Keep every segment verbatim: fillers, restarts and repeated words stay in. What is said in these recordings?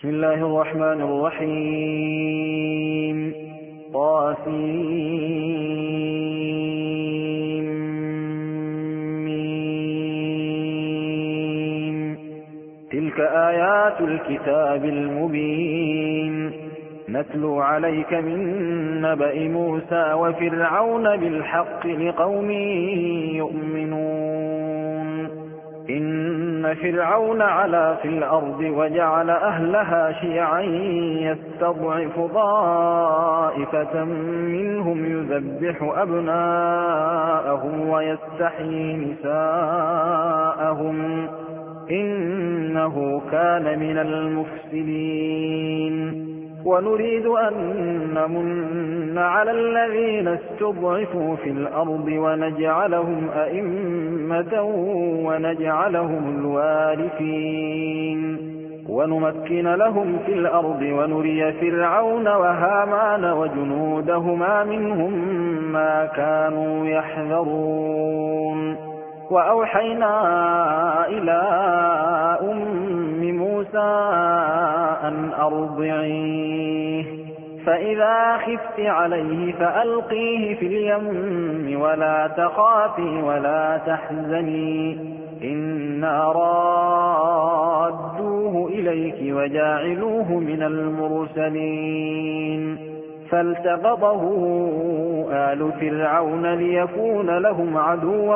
بسم الله الرحمن الرحيم. طاسيم. تلك آيات الكتاب المبين نتلو عليك من نبأ موسى وفرعون بالحق لقوم يؤمنون. إن فرعون علا في الأرض وجعل أهلها شيعا يستضعف طائفة منهم يذبح أبناءهم ويستحيي نساءهم إنه كان من المفسدين. ونريد أن نمن على الذين استضعفوا في الأرض ونجعلهم أئمة ونجعلهم الوارثين ونمكن لهم في الأرض ونري فرعون وهامان وجنودهما منهم ما كانوا يحذرون. وأوحينا إلى أم موسى أن أرضعيه فإذا خفت عليه فألقيه في اليم ولا تخافي ولا تحزني إنا رادوه إليك وجاعلوه من المرسلين. فالتقطه آل فرعون ليكون لهم عدوا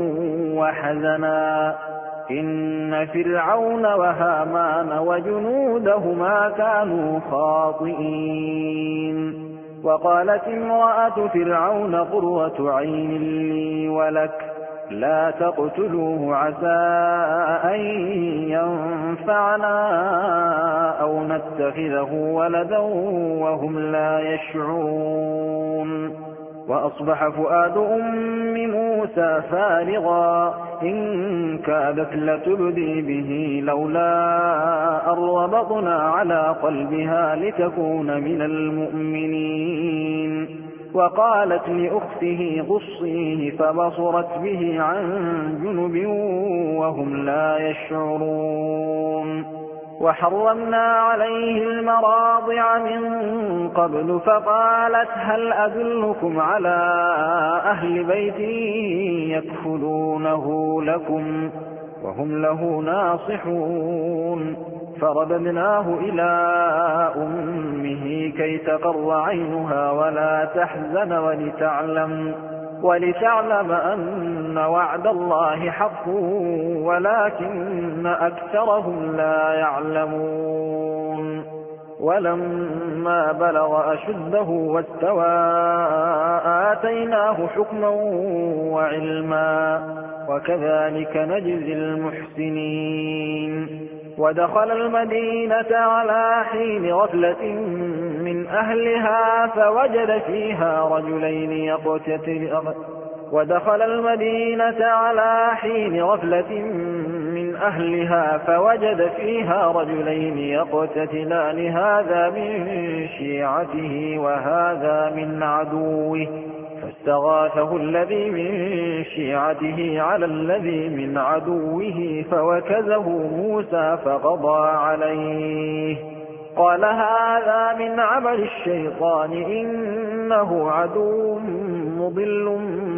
وحزنا إن فرعون وهامان وجنودهما كانوا خاطئين. وقالت امرأة فرعون قرة عين لي ولك لا تقتلوه عسى أن ينفعنا أو نتخذه ولدا وهم لا يشعرون. وأصبح فؤاد أم موسى فارغا إن كادت لتبدي به لولا أن ربطنا على قلبها لتكون من المؤمنين. وقالت لأخته قصيه فبصرت به عن جنب وهم لا يشعرون. وحرمنا عليه المراضع من قبل فقالت هل أدلكم على أهل بيت يكفلونه لكم وهم له ناصحون. فرددناه إلى أمه كي تقر عينها ولا تحزن ولتعلم, ولتعلم أن وعد الله حق ولكن أكثرهم لا يعلمون. ولما بلغ أشده واستوى آتيناه حكما وعلما وكذلك نجزي المحسنين. ودخل المدينة على حين غفلة من أهلها فوجد فيها رجلين يقتتلان ودخل المدينة على حين غفلة من أهلها فوجد فيها رجلين يقتتلان هذا من شيعته وهذا من عدوه فاستغاثه الذي من شيعته على الذي من عدوه فوكزه موسى فقضى عليه قال هذا من عمل الشيطان إنه عدو مضل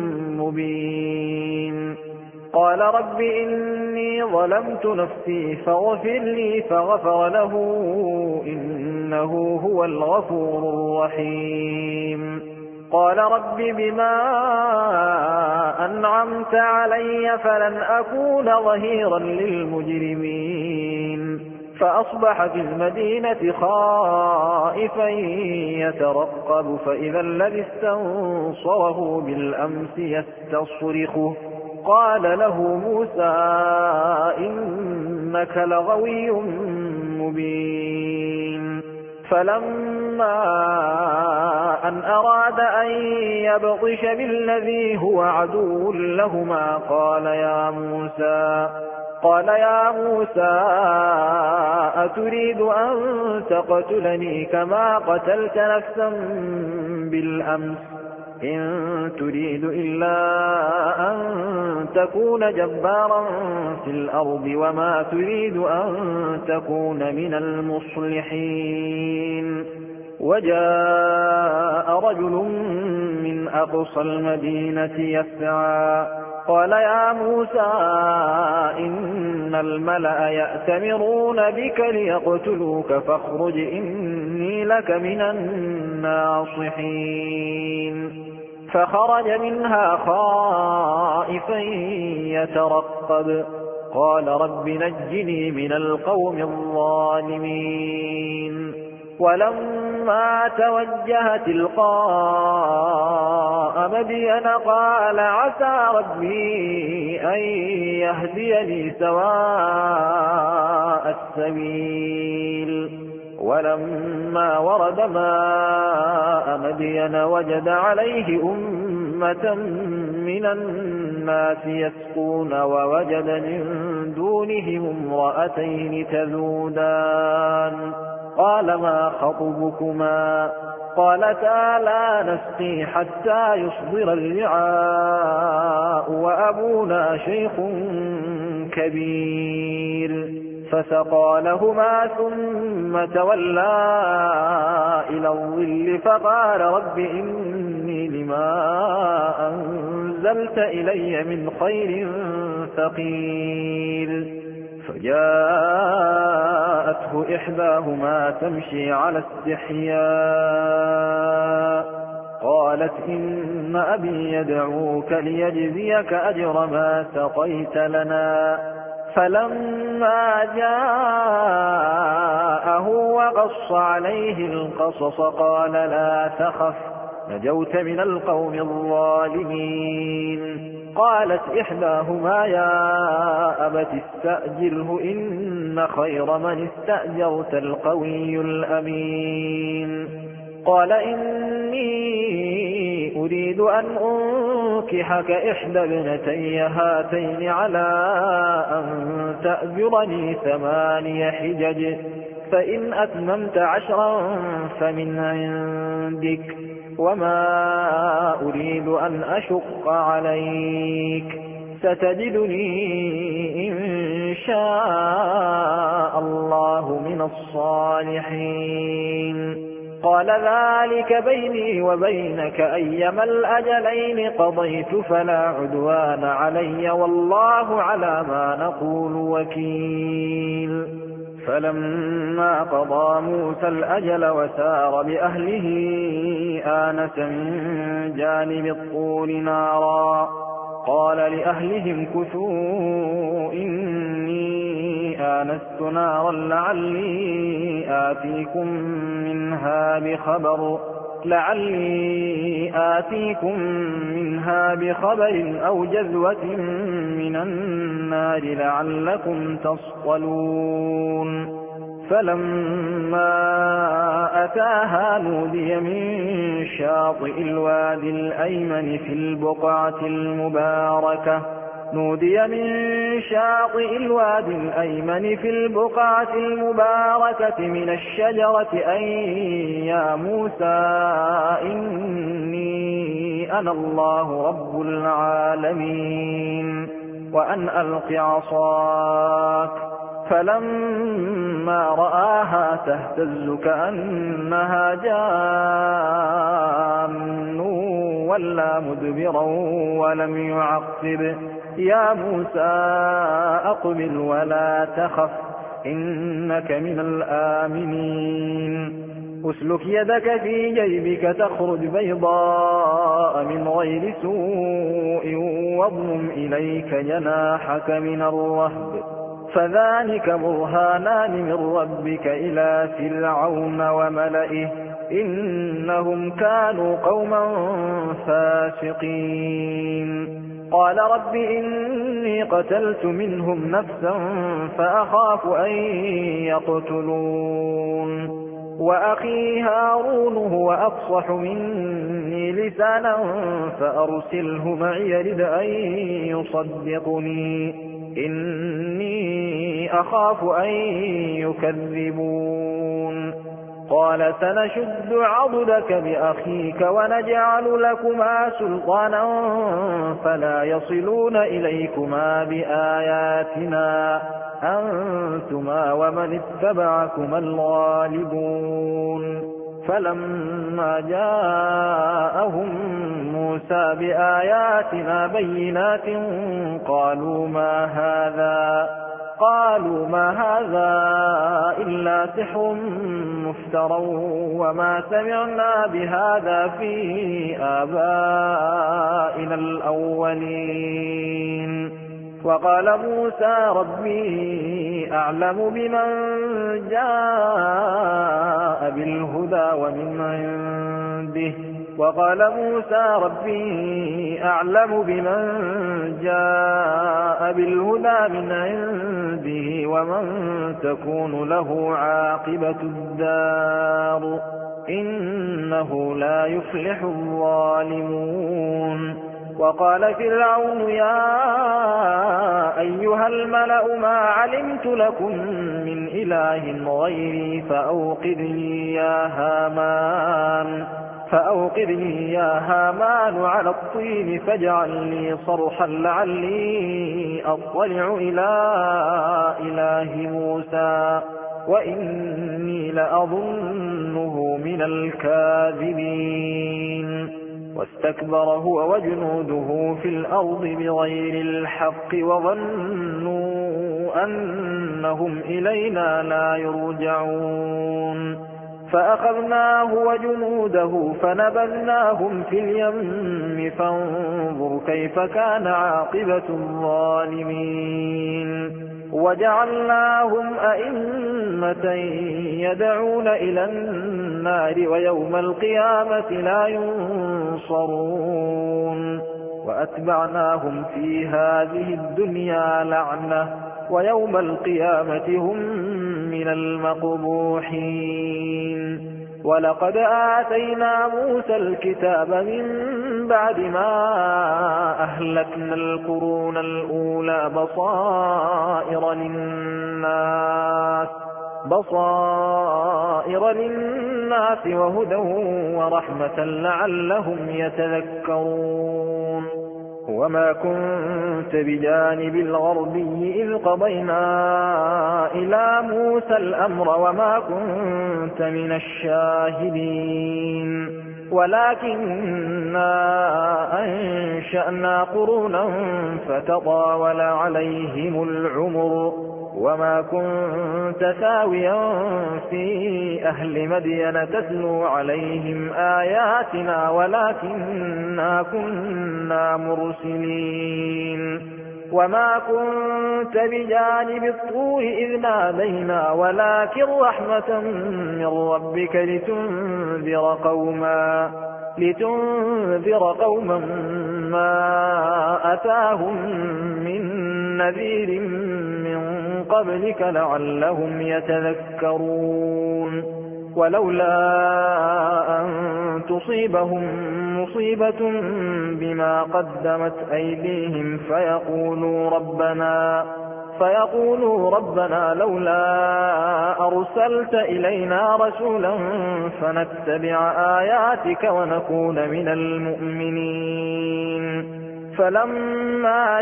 مبين. قال رب إني ظلمت نفسي فاغفر لي فغفر له إنه هو الغفور الرحيم. قال رب بما أنعمت علي فلن أكون ظهيرا للمجرمين. فأصبح في المدينة خائفا يترقب فإذا الذي استنصره بالأمس يستصرخه قال له موسى إنك لغوي مبين. فلما أن أراد أن يبطش بالذي هو عدو لهما قال يا موسى قال يا موسى أتريد أن تقتلني كما قتلت نفسا بالأمس إن تريد إلا أن تكون جبارا في الأرض وما تريد أن تكون من المصلحين. وجاء رجل من أقصى المدينة يسعى قال يا موسى إن الملأ يأتمرون بك ليقتلوك فاخرج إني لك من الناصحين. فخرج منها خائفا يترقب قال رب نجني من القوم الظالمين. ولما توجه تلقاء مدين قال عسى ربي أن يهديني سواء السبيل. ولما ورد ماء مدين وجد عليه أمة من الناس يسقون ووجد من دونهم امرأتين تذودان قال ما خطبكما قالتا لا نسقي حتى يصدر الرعاء وأبونا شيخ كبير. فسقى لهما ثم تولى إلى الظل فقال رب إني لما أنزلت إلي من خير فقير. فجاءته إحداهما تمشي على استحياء قالت إن أبي يدعوك ليجزيك أجر ما سقيت لنا. فلما جاءه وقص عليه القصص قال لا تخف نجوت من القوم الظالمين. قالت إحداهما يا أبت استأجره إن خير من استأجرت القوي الأمين. قال إني أريد أن أنكحك إحدى ابنتي هاتين على أن تأجرني ثماني حجج فإن أتممت عشرا فمن عندك وما أريد أن أشق عليك ستجدني إن شاء الله من الصالحين. قال ذلك بيني وبينك أيما الأجلين قضيت فلا عدوان علي والله على ما نقول وكيل. فلما قضى موسى الأجل وسار بأهله آنس من جانب الطور نارا قال لأهلهم كثوا إني آنست نارا لعلي آتيكم منها بخبر لعلي آتيكم منها بخبر أو جذوة من النار لعلكم تصطلون. فلما أتاها نودي من شاطئ الوادي الأيمن في البقعة المباركة نودي من شاطئ الوادي الأيمن في البقعة المباركة من الشجرة أن يا موسى إني أنا الله رب العالمين وأن ألق عصاك. فلما رآها تهتز كأنها جان ولا مدبرا ولم يعقب يا موسى أقبل ولا تخف إنك من الآمنين. أسلك يدك في جيبك تخرج بيضاء من غير سوء واضمم إليك جناحك من الرهب فذلك برهانان من ربك إلى فرعون وملئه إنهم كانوا قوما فاسقين. قال رب إني قتلت منهم نفسا فأخاف أن يقتلون وأخي هارون هو أفصح مني لسانا فأرسله معي يرد أن يصدقني إني أخاف أن يكذبون. قال سنشد عضدك بأخيك ونجعل لكما سلطانا فلا يصلون إليكما بآياتنا أنتما ومن اتبعكما الغالبون فلما جاءهم موسى بآياتنا بينات قالوا ما هذا قالوا ما هذا إلا سحر مفترى وما سمعنا بهذا في آبائنا الأولين وقال موسى ربي أعلم بمن جاء بالهدى ومن عنده وقال موسى ربي أعلم بمن جاء بالهدى من عنده ومن تكون له عاقبة الدار إنه لا يفلح الظالمون وقال فرعون يا أيها الملأ ما علمت لكم من إله غيري فأوقد لي يا هامان فأوقد لي يا هامان على الطين فاجعل لي صرحا لعلي أطلع إلى إله موسى وإني لأظنه من الكاذبين واستكبر هو وجنوده في الأرض بغير الحق وظنوا أنهم إلينا لا يرجعون فأخذناه وجنوده فنبذناهم في اليم فانظر كيف كان عاقبة الظالمين وجعلناهم أئمة يدعون إلى النار ويوم القيامة لا ينصرون وأتبعناهم في هذه الدنيا لعنة ويوم القيامة هم من المقبوحين ولقد آتينا موسى الكتاب من بعد ما أهلكنا القرون الأولى بصائر للناس بصائر للناس وهدى ورحمة لعلهم يتذكرون وما كنت بجانب الغربي إذ قضينا إلى موسى الأمر وما كنت من الشاهدين ولكننا أنشأنا قرونا فتطاول عليهم العمر وما كنت ثاويا في أهل مدين تتلو عليهم آياتنا ولكننا كنا مرسلين وما كنت بجانب الطور إذ نادينا ولكن رحمة من ربك لتنذر قوما لتنذر قوما ما أتاهم من نذير من قبلك لعلهم يتذكرون ولولا أن تصيبهم مصيبة بما قدمت أيديهم فيقولوا ربنا فيقولوا ربنا لولا أرسلت إلينا رسولا فنتبع آياتك ونكون من المؤمنين فلما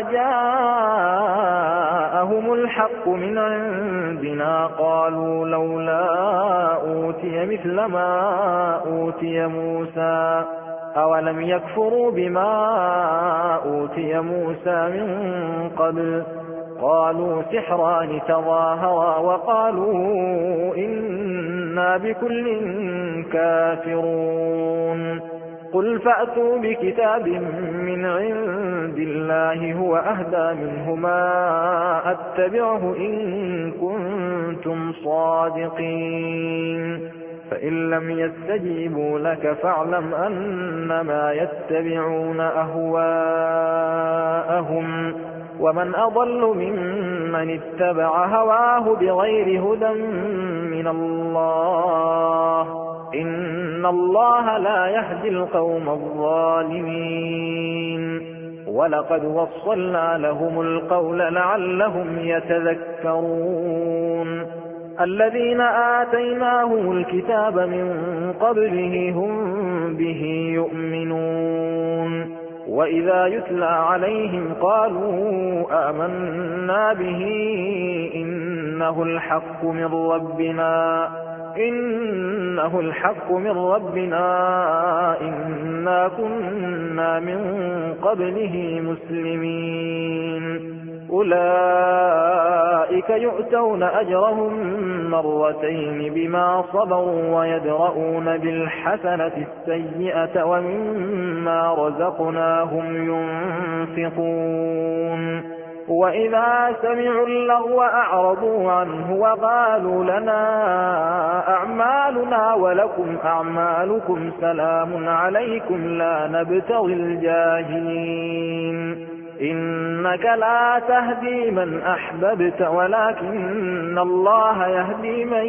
جاءهم الحق من عندنا قالوا لولا أوتي مثل ما أوتي موسى أولم يكفروا بما أوتي موسى من قبل قالوا سحران تظاهرا وقالوا إنا بكل كافرون قل فأتوا بكتاب من عند الله هو أهدى منهما أتبعه إن كنتم صادقين فإن لم يستجيبوا لك فاعلم أنما يتبعون أهواءهم ومن أضل ممن اتبع هواه بغير هدى من الله إن الله لا يهدي القوم الظالمين ولقد وصلنا لهم القول لعلهم يتذكرون الذين آتيناهم الكتاب من قبله هم به يؤمنون وإذا يتلى عليهم قالوا آمنا به إنه الحق من ربنا إنه الحق من ربنا إنا كنا من قبله مسلمين أولئك يؤتون أجرهم مرتين بما صبروا ويدرؤون بالحسنة السيئة ومما رزقناهم ينفقون وإذا سمعوا اللغو أعرضوا عنه وقالوا لنا أعمالنا ولكم أعمالكم سلام عليكم لا نبتغي الجاهلين إنك لا تهدي من أحببت ولكن الله يهدي من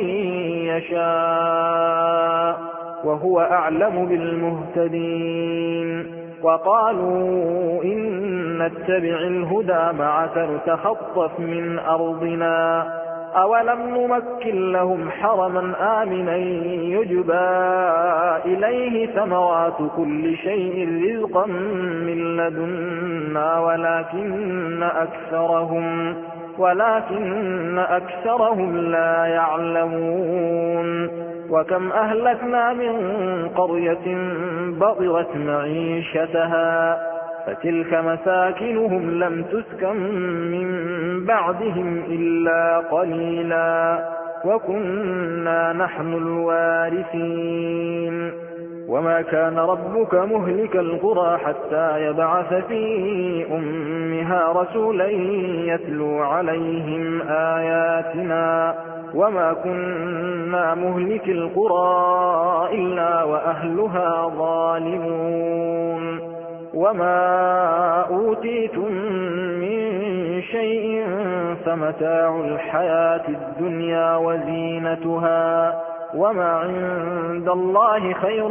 يشاء وهو أعلم بالمهتدين وقالوا إن نتبع الهدى معك نتخطف من أرضنا أولم نمكن لهم حرما آمنا يجبى إليه ثمرات كل شيء رزقا من لدنا ولكن أكثرهم ولكن أكثرهم لا يعلمون وكم أهلكنا من قرية بطرت معيشتها فتلك مساكنهم لم تسكن من بعدهم إلا قليلا وكنا نحن الوارثين وما كان ربك مهلك القرى حتى يبعث في أمها رسولا يتلو عليهم آياتنا وما كنا مهلك القرى إلا وأهلها ظالمون وما أوتيتم من شيء فمتاع الحياة الدنيا وزينتها وما عند الله خير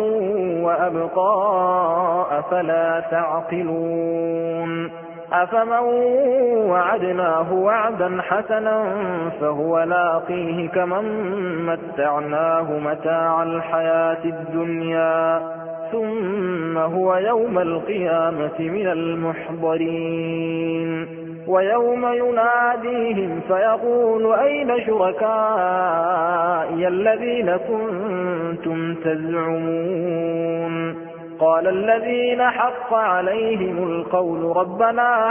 وأبقى أفلا تعقلون أفمن وعدناه وعدا حسنا فهو لاقيه كمن متعناه متاع الحياة الدنيا ثم هو يوم القيامة من المحضرين ويوم يناديهم فيقول أين شركائي الذين كنتم تزعمون قال الذين حق عليهم القول ربنا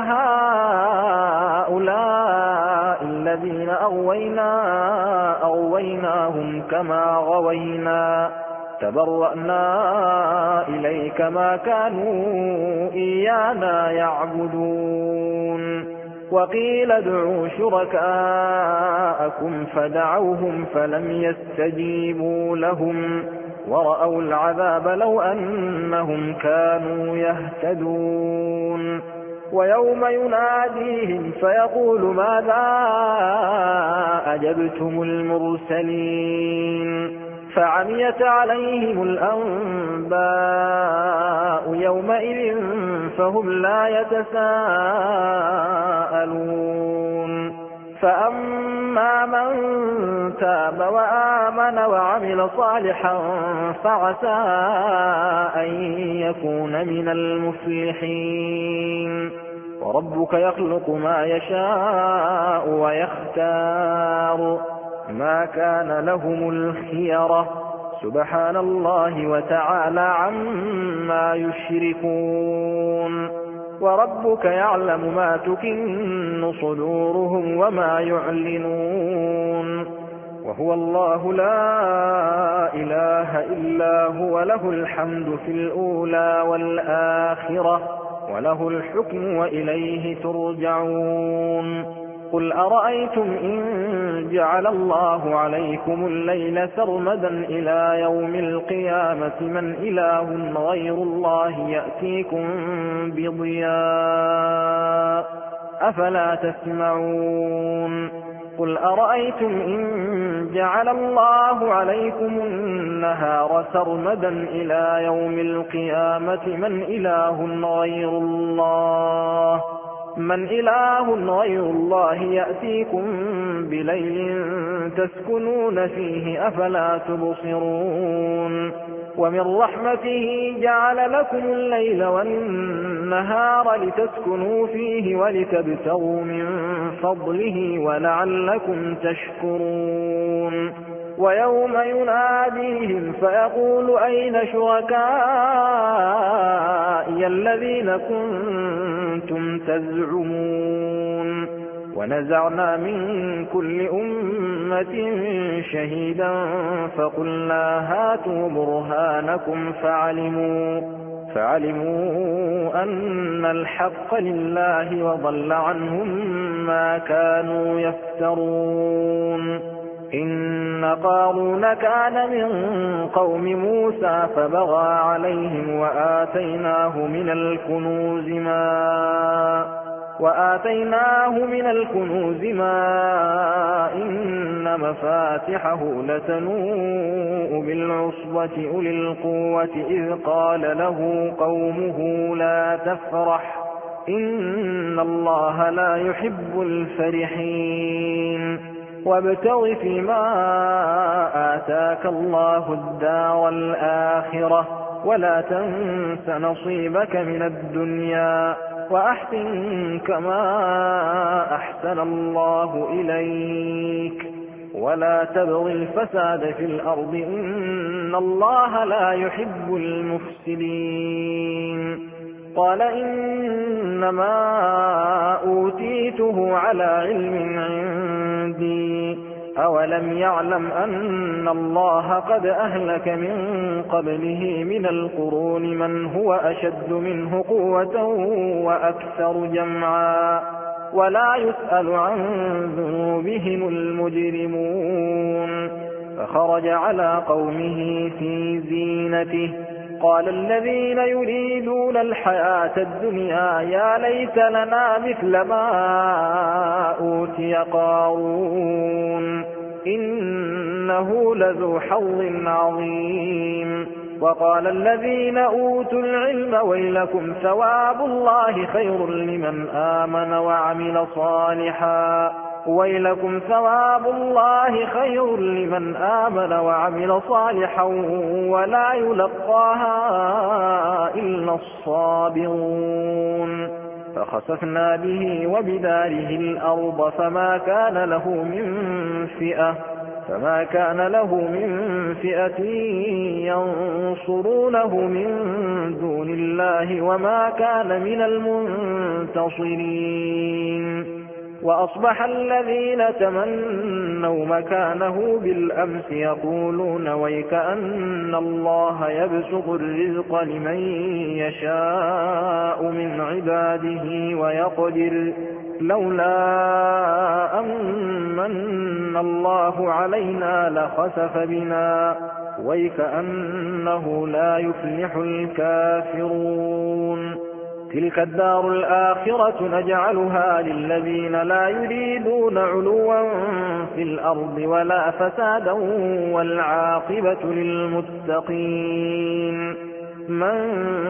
هؤلاء الذين أغوينا أغويناهم كما غوينا تبرأنا إليك ما كانوا إيانا يعبدون وقيل ادعوا شركاءكم فدعوهم فلم يستجيبوا لهم ورأوا العذاب لو أنهم كانوا يهتدون ويوم يناديهم فيقول ماذا أجبتم المرسلين فعميت عليهم الأنباء يومئذ فهم لا يتساءلون فأما من تاب وآمن وعمل صالحا فعسى أن يكون من المفلحين وربك يخلق ما يشاء ويختار ما كان لهم الخيرة سبحان الله وتعالى عما يشركون وربك يعلم ما تكن صدورهم وما يعلنون وهو الله لا إله إلا هو له الحمد في الأولى والآخرة وله الحكم وإليه ترجعون قل أرأيتم إن جعل الله عليكم الليل سرمدا إلى يوم القيامة من إله غير الله يأتيكم بضياء أفلا تسمعون قل أرأيتم إن جعل الله عليكم النهار سرمدا إلى يوم القيامة من إله غير الله من إله غير الله يأتيكم بليل تسكنون فيه أفلا تبصرون ومن رحمته جعل لكم الليل والنهار لتسكنوا فيه ولتبتغوا من فضله ولعلكم تشكرون ويوم يناديهم فيقول أين شركائي الذين كنتم تزعمون ونزعنا من كل أمة شهيدا فقلنا هاتوا برهانكم فعلموا, فعلموا أن الحق لله وضل عنهم ما كانوا يفترون إن قارون كان من قوم موسى فبغى عليهم وآتيناه من الكنوز ما وآتيناه من الكنوز ما إن مفاتحه لتنوء بالعصبة أولي القوة إذ قال له قومه لا تفرح إن الله لا يحب الفرحين وابتغ فيما آتاك الله الدار الآخرة ولا تنس نصيبك من الدنيا وأحسن كما أحسن الله إليك ولا تبغ الفساد في الأرض إن الله لا يحب المفسدين قال إنما أوتيته على علم عندي أولم يعلم أن الله قد أهلك من قبله من القرون من هو أشد منه قوة وأكثر جمعا ولا يسأل عن ذنوبهم المجرمون فخرج على قومه في زينته قال الذين يريدون الحياة الدنيا يا ليت لنا مثل ما أوتي قارون إنه لذو حظ عظيم وقال الذين أوتوا العلم ويلكم ثواب الله خير لمن آمن وعمل صالحا ويلكم ثواب الله خير لمن آمن وعمل صالحا ولا يلقاها إلا الصابرون فخسفنا به وبداره الأرض فما كان له من فئة فما كان له من فئة ينصرونه من دون الله وما كان من المنتصرين وأصبح الذين تمنوا مكانه بالأمس يقولون ويكأن الله يبسط الرزق لمن يشاء من عباده ويقدر لولا أمن الله علينا لخسف بنا ويكأنه لا يفلح الكافرون تلك الدار الآخرة نجعلها للذين لا يريدون علوا في الأرض ولا فسادا والعاقبة للمتقين من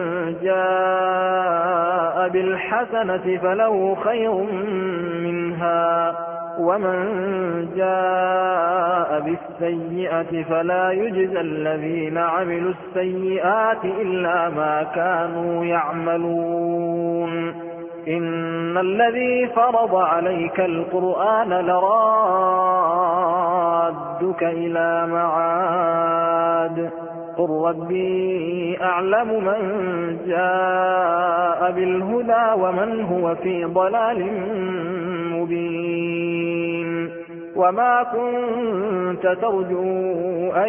جاء بالحسنة فله خير منها ومن جاء بالسيئة فلا يجزى الذين عملوا السيئات إلا ما كانوا يعملون إن الذي فرض عليك القرآن لرادك إلى معاد قل ربي أعلم من جاء بالهدى ومن هو في ضلال مبين وما كنت ترجو أن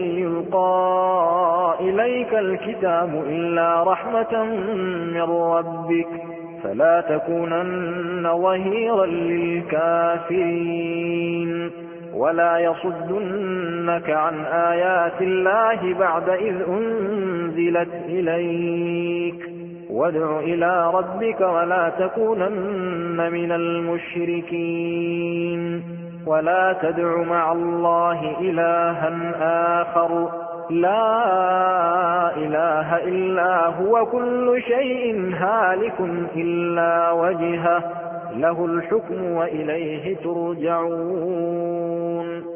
يلقى إليك الكتاب إلا رحمة من ربك فلا تكونن ظهيرا للكافرين ولا يصدنك عن آيات الله بعد إذ أنزلت إليك وادع إلى ربك ولا تكونن من المشركين ولا تدع مع الله إلها آخر لا إله إلا هو كل شيء هالك إلا وجهه له الحكم وإليه ترجعون